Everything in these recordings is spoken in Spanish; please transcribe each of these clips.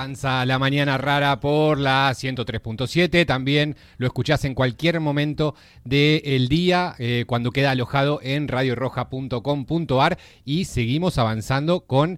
Avanza la mañana rara por la 103.7. También lo escuchás en cualquier momento del día cuando queda alojado en radioroja.com.ar. Y seguimos avanzando con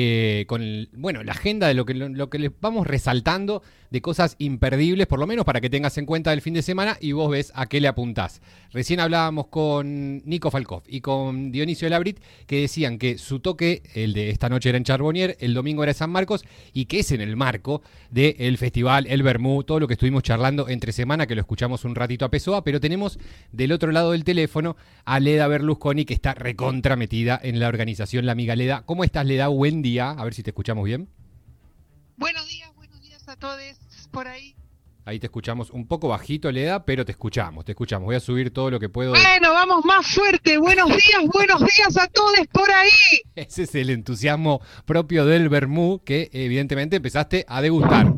la agenda de lo que les vamos resaltando de cosas imperdibles, por lo menos para que tengas en cuenta el fin de semana y vos ves a qué le apuntás. Recién hablábamos con Nico Falkov y con Dionisio Labrit, que decían que su toque, el de esta noche era en Charbonnier, el domingo era en San Marcos, y que es en el marco del festival, el Vermú, todo lo que estuvimos charlando entre semana, que lo escuchamos un ratito a Pessoa, pero tenemos del otro lado del teléfono a Leda Berlusconi, que está recontra metida en la organización, la amiga Leda. ¿Cómo estás, Leda? Buen día, a ver si te escuchamos bien. Buenos días a todos por ahí. Ahí te escuchamos un poco bajito, Leda, pero te escuchamos. Voy a subir todo lo que puedo. Bueno, vamos más fuerte. Buenos días a todos por ahí. Ese es el entusiasmo propio del Vermú que evidentemente empezaste a degustar.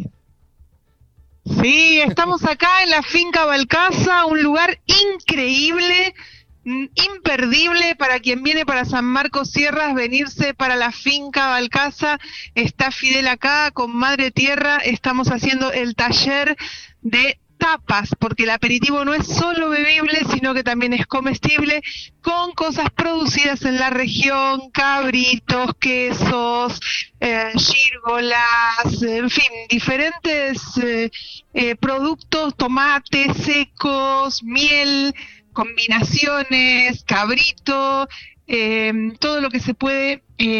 Sí, estamos acá en la finca Balcasa, un lugar increíble, imperdible para quien viene para San Marcos Sierras, venirse para la finca Balcasa. Está Fidel acá con Madre Tierra, estamos haciendo el taller de tapas, porque el aperitivo no es solo bebible, sino que también es comestible, con cosas producidas en la región, cabritos, quesos, gírgolas, en fin, diferentes productos, tomates secos, miel, combinaciones, cabrito, todo lo que se puede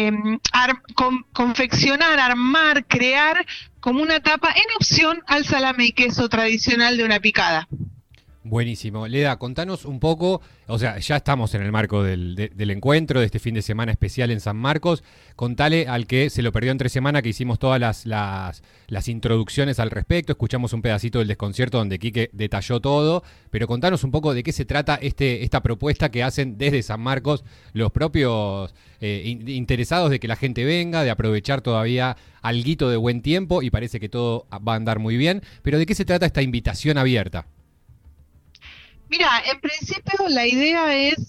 confeccionar, armar, crear como una tapa en opción al salame y queso tradicional de una picada. Buenísimo. Leda, contanos un poco, o sea, ya estamos en el marco del encuentro, de este fin de semana especial en San Marcos. Contale al que se lo perdió entre semana que hicimos todas las introducciones al respecto, escuchamos un pedacito del desconcierto donde Quique detalló todo, pero contanos un poco de qué se trata esta propuesta que hacen desde San Marcos los propios interesados de que la gente venga, de aprovechar todavía alguito de buen tiempo, y parece que todo va a andar muy bien, pero ¿de qué se trata esta invitación abierta? Mira, en principio la idea es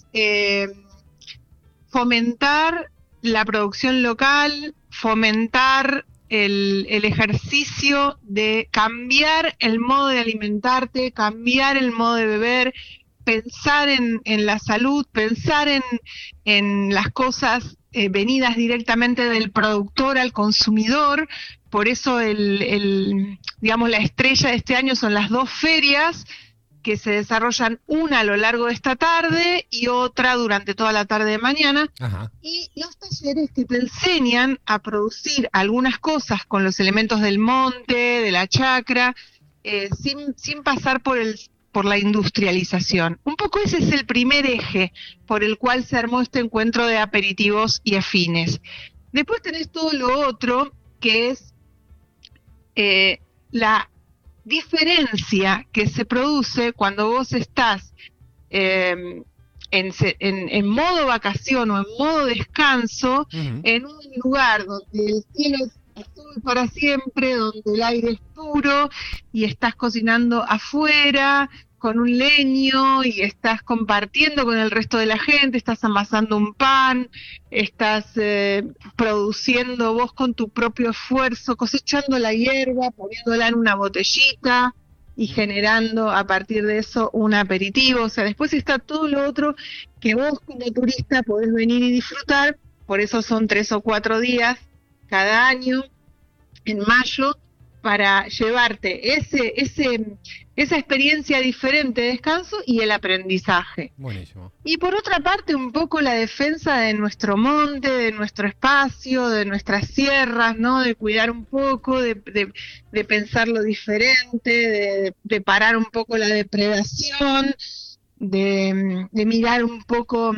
fomentar la producción local, fomentar el ejercicio de cambiar el modo de alimentarte, cambiar el modo de beber, pensar en la salud, pensar en las cosas venidas directamente del productor al consumidor. Por eso digamos, la estrella de este año son las dos ferias que se desarrollan, una a lo largo de esta tarde y otra durante toda la tarde de mañana. Ajá. Y los talleres que te enseñan a producir algunas cosas con los elementos del monte, de la chacra, sin pasar por la industrialización. Un poco ese es el primer eje por el cual se armó este encuentro de aperitivos y afines. Después tenés todo lo otro, que es la diferencia que se produce cuando vos estás en modo vacación o en modo descanso, Uh-huh. en un lugar donde el cielo es azul para siempre, donde el aire es puro y estás cocinando afuera con un leño y estás compartiendo con el resto de la gente, estás amasando un pan, estás produciendo vos con tu propio esfuerzo, cosechando la hierba, poniéndola en una botellita y generando a partir de eso un aperitivo. O sea, después está todo lo otro que vos como turista podés venir y disfrutar. Por eso son 3 o 4 días cada año, en mayo, para llevarte esa experiencia diferente de descanso y el aprendizaje. Buenísimo. Y por otra parte, un poco la defensa de nuestro monte, de nuestro espacio, de nuestras sierras, ¿no? De cuidar un poco, de pensarlo diferente, de parar un poco la depredación, de mirar un poco,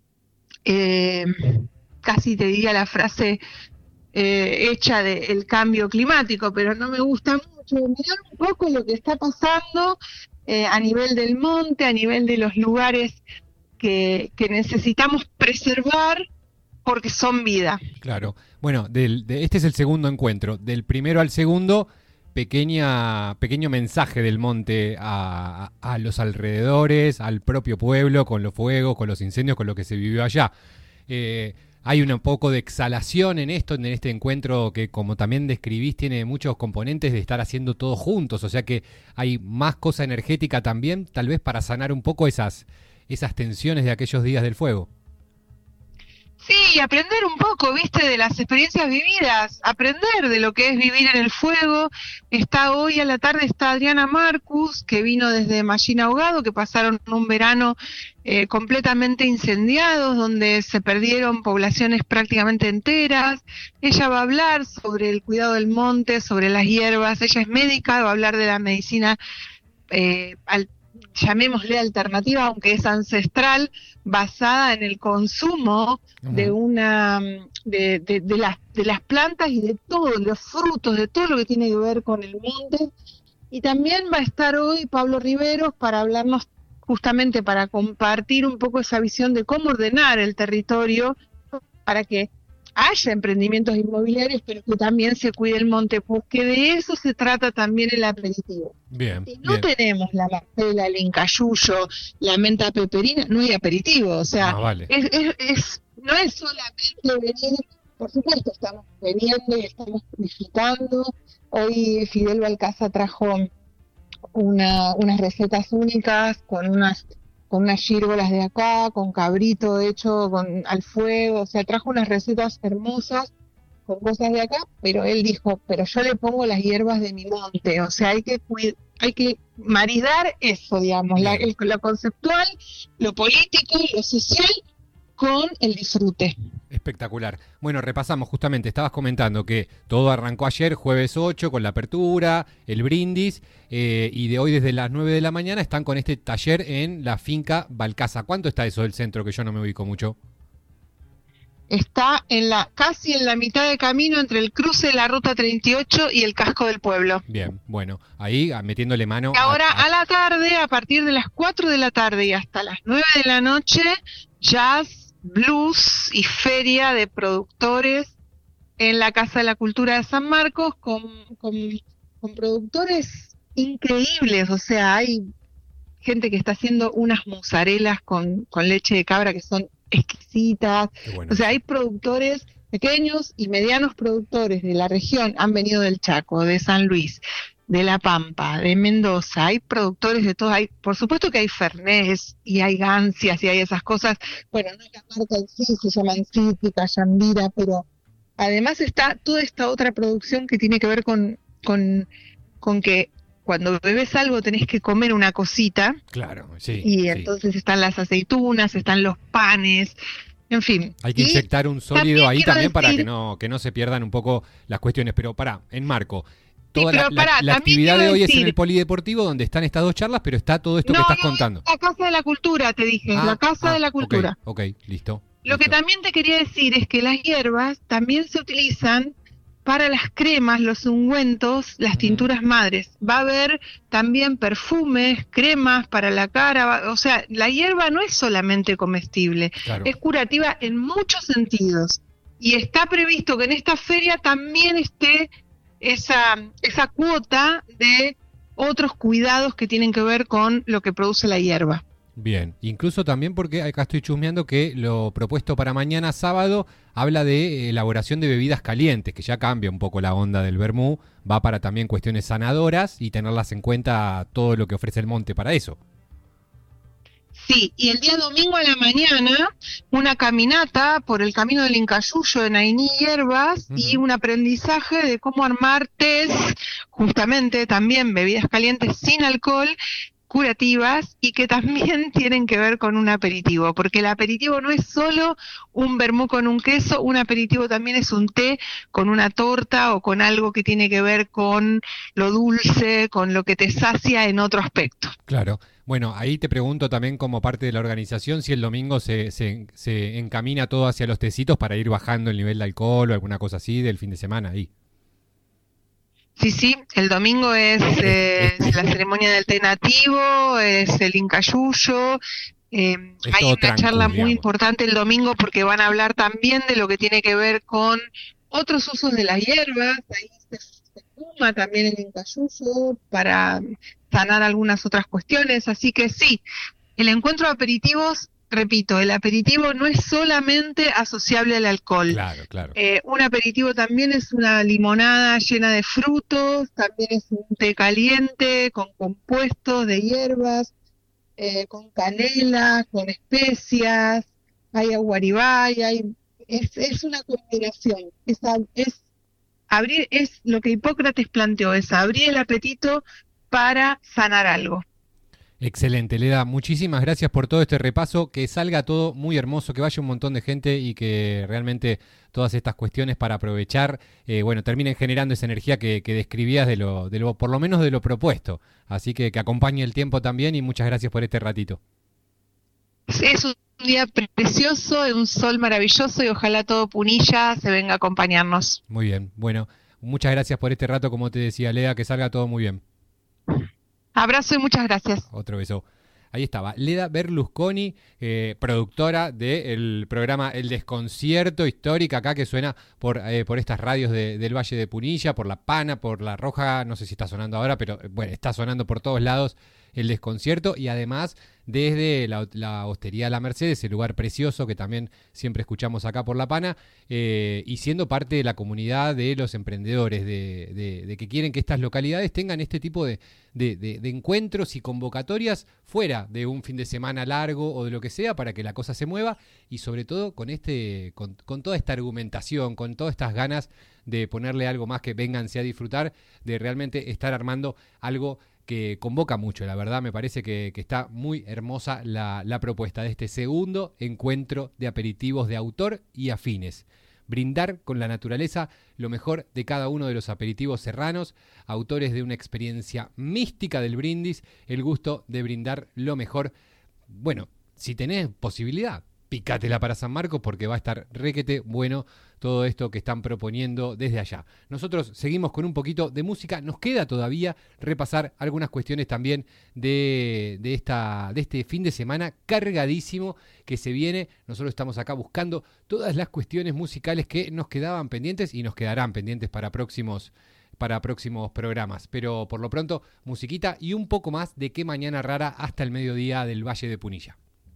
casi te diría la frase hecha del cambio climático, pero no me gusta mucho, mirar un poco lo que está pasando a nivel del monte, a nivel de los lugares que necesitamos preservar porque son vida. Claro. Bueno, este es el segundo encuentro. Del primero al segundo, pequeño mensaje del monte a los alrededores, al propio pueblo, con los fuegos, con los incendios, con lo que se vivió allá. hay un poco de exhalación en esto, en este encuentro que, como también describís, tiene muchos componentes de estar haciendo todo juntos, o sea que hay más cosa energética también, tal vez para sanar un poco esas tensiones de aquellos días del fuego. Sí, aprender un poco, viste, de las experiencias vividas, aprender de lo que es vivir en el fuego. Está hoy a la tarde, está Adriana Marcus, que vino desde Mallín Ahogado, que pasaron un verano completamente incendiados, donde se perdieron poblaciones prácticamente enteras. Ella va a hablar sobre el cuidado del monte, sobre las hierbas. Ella es médica, va a hablar de la medicina llamémosle alternativa, aunque es ancestral, basada en el consumo de las plantas y de todos los frutos, de todo lo que tiene que ver con el monte. Y también va a estar hoy Pablo Riveros para hablarnos justamente, para compartir un poco esa visión de cómo ordenar el territorio para que haya emprendimientos inmobiliarios, pero que también se cuide el monte, porque de eso se trata también el aperitivo. Bien, si no tenemos la marcela, el incayuyo, la menta peperina, no hay aperitivo, o sea, vale. no es solamente venir, por supuesto estamos veniendo y estamos purificando. Hoy Fidel Balcaza trajo unas recetas únicas con unas gírgolas de acá, con cabrito hecho al fuego, o sea, trajo unas recetas hermosas con cosas de acá, pero él dijo, pero yo le pongo las hierbas de mi monte, o sea, hay que maridar eso, digamos, lo conceptual, lo político, lo social, con el disfrute. Espectacular. Bueno, repasamos justamente, estabas comentando que todo arrancó ayer, jueves 8, con la apertura, el brindis, y de hoy desde las 9 de la mañana están con este taller en la finca Balcaza. ¿Cuánto está eso del centro, que yo no me ubico mucho? Está casi en la mitad de camino entre el cruce de la Ruta 38 y el casco del pueblo. Bien, bueno, ahí metiéndole mano. Y ahora a la tarde, a partir de las 4 de la tarde y hasta las 9 de la noche, jazz, blues y feria de productores en la Casa de la Cultura de San Marcos con productores increíbles. O sea, hay gente que está haciendo unas mozarelas con leche de cabra que son exquisitas. Bueno. O sea, hay productores pequeños y medianos productores de la región, han venido del Chaco, de San Luis, de La Pampa, de Mendoza. Hay productores de todo, por supuesto que hay Fernés y hay Gancias y hay esas cosas. Bueno, no es la marca en sí, se llaman Cítrica, Yambira, pero además está toda esta otra producción que tiene que ver con que cuando bebes algo tenés que comer una cosita. Claro, sí. Y entonces están las aceitunas, están los panes, en fin. Hay que inyectar un sólido ahí también para que no se pierdan un poco las cuestiones. Pero enmarco. Toda la actividad de hoy es en el Polideportivo, donde están estas dos charlas, pero está todo esto que estás contando. La Casa de la Cultura, te dije, la Casa de la Cultura. Ok, listo. Lo que también te quería decir es que las hierbas también se utilizan para las cremas, los ungüentos, las tinturas madres. Va a haber también perfumes, cremas para la cara. O sea, la hierba no es solamente comestible, es curativa en muchos sentidos. Y está previsto que en esta feria también esté esa cuota de otros cuidados que tienen que ver con lo que produce la hierba. Bien, incluso también porque acá estoy chusmeando que lo propuesto para mañana sábado habla de elaboración de bebidas calientes, que ya cambia un poco la onda del vermú, va para también cuestiones sanadoras y tenerlas en cuenta todo lo que ofrece el monte para eso. Sí, y el día domingo a la mañana, una caminata por el camino del Incayuyo en Ainí Hierbas y un aprendizaje de cómo armar tés, justamente también bebidas calientes sin alcohol, curativas y que también tienen que ver con un aperitivo, porque el aperitivo no es solo un vermú con un queso, un aperitivo también es un té con una torta o con algo que tiene que ver con lo dulce, con lo que te sacia en otro aspecto. Claro. Bueno, ahí te pregunto también como parte de la organización si el domingo se encamina todo hacia los tecitos para ir bajando el nivel de alcohol o alguna cosa así del fin de semana ahí. Sí, el domingo es la ceremonia del té nativo, es el Incayuyo. Hay una charla muy importante el domingo porque van a hablar también de lo que tiene que ver con otros usos de las hierbas. Ahí se fuma también el Incayuyo para sanar algunas otras cuestiones. Así que sí, el encuentro de aperitivos repito, el aperitivo no es solamente asociable al alcohol. Claro, claro. Un aperitivo también es una limonada llena de frutos, también es un té caliente con compuestos de hierbas, con canela, con especias, hay aguaribay, es una combinación. Es lo que Hipócrates planteó, es abrir el apetito para sanar algo. Excelente, Leda, muchísimas gracias por todo este repaso, que salga todo muy hermoso, que vaya un montón de gente y que realmente todas estas cuestiones para aprovechar, terminen generando esa energía que describías de lo, por lo menos de lo propuesto. Así que acompañe el tiempo también y muchas gracias por este ratito. Es un día precioso, un sol maravilloso y ojalá todo Punilla se venga a acompañarnos. Muy bien, bueno, muchas gracias por este rato, como te decía, Leda, que salga todo muy bien. Abrazo y muchas gracias. Otro beso. Ahí estaba, Leda Berlusconi, productora del programa El Desconcierto, histórica acá que suena por estas radios del Valle de Punilla, por La Pana, por La Roja, no sé si está sonando ahora, pero bueno, está sonando por todos lados El Desconcierto, y además desde la Hostería La Merced, ese lugar precioso que también siempre escuchamos acá por La Pana, y siendo parte de la comunidad de los emprendedores, de que quieren que estas localidades tengan este tipo de encuentros y convocatorias fuera de un fin de semana largo o de lo que sea, para que la cosa se mueva, y sobre todo con toda esta argumentación, con todas estas ganas de ponerle algo más, que vénganse a disfrutar, de realmente estar armando algo que convoca mucho. La verdad me parece que está muy hermosa la propuesta de este segundo encuentro de aperitivos de autor y afines. Brindar con la naturaleza lo mejor de cada uno de los aperitivos serranos, autores de una experiencia mística del brindis, el gusto de brindar lo mejor. Bueno, si tenés posibilidad, picátela para San Marcos, porque va a estar requete bueno todo esto que están proponiendo desde allá. Nosotros seguimos con un poquito de música. Nos queda todavía repasar algunas cuestiones también de este fin de semana cargadísimo que se viene. Nosotros estamos acá buscando todas las cuestiones musicales que nos quedaban pendientes y nos quedarán pendientes para próximos programas. Pero por lo pronto, musiquita y un poco más de Qué Mañana Rara hasta el mediodía del Valle de Punilla.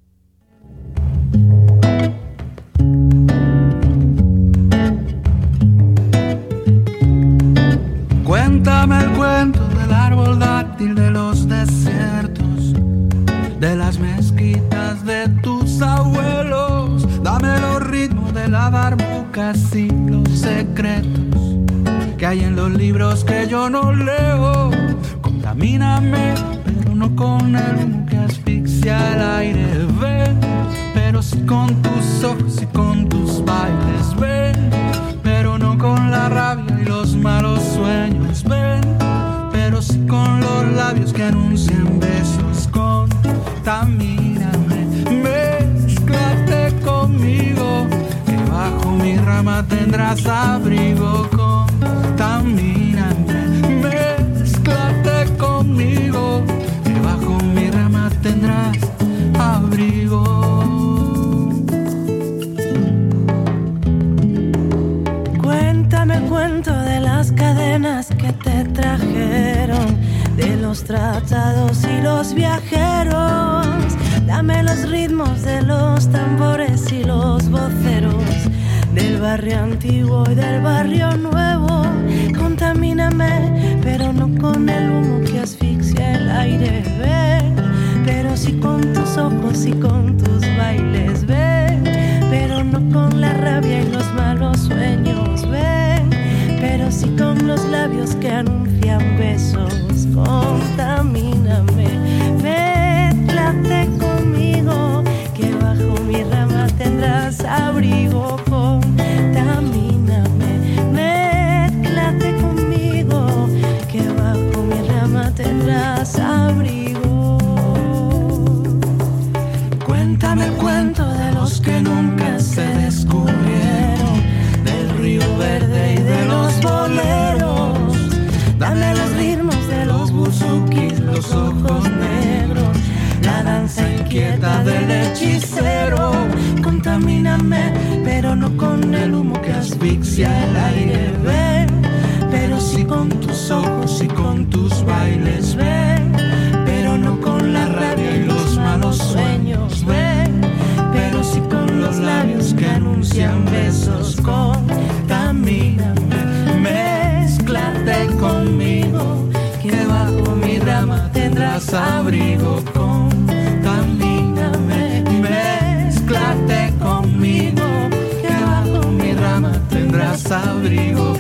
Cuéntame el cuento del árbol dátil de los desiertos, de las mezquitas de tus abuelos. Dame los ritmos de la darbucas y los secretos que hay en los libros que yo no leo. Contamíname, pero no con el humo que asfixia el aire. Ven, pero sí con tus ojos y con tus bailes. Ven, pero no con la rabia y los malos sueños. Ven, pero sí con los labios que anuncian besos. Contamíname, mézclate conmigo, que bajo mi rama tendrás abrigo. Contamíname, mézclate conmigo, que bajo mi rama tendrás abrigo. Cuéntame el cuento de las cadenas que te trajeron, de los tratados y los viajeros. Dame los ritmos de los tambores y los voceros, del barrio antiguo y del barrio nuevo. Contamíname, pero no con el humo que asfixia el aire. Ven, pero sí con tus ojos y con tus bailes. Ven, pero no con la rabia y los malos sueños. Ven, pero sí con los labios que anuncian besos. Contamíname, mézclate conmigo, que bajo mi rama tendrás abrigo. Contamíname, mézclate conmigo, que bajo mi rama tendrás abrigo. Cuéntame el cuento de los que nunca se descubrieron, del río verde y de los boleros. Dame los ritmos de los buzukis, los ojos negros, la danza inquieta del hechicero. Contamíname, pero no con el humo que asfixia el aire. Ven, pero sí con tus ojos y con tus bailes. Ven, pero no con la rabia y los malos sueños. Ven, tendrás abrigo. Contamíname, mézclate conmigo, que bajo mi rama tendrás abrigo.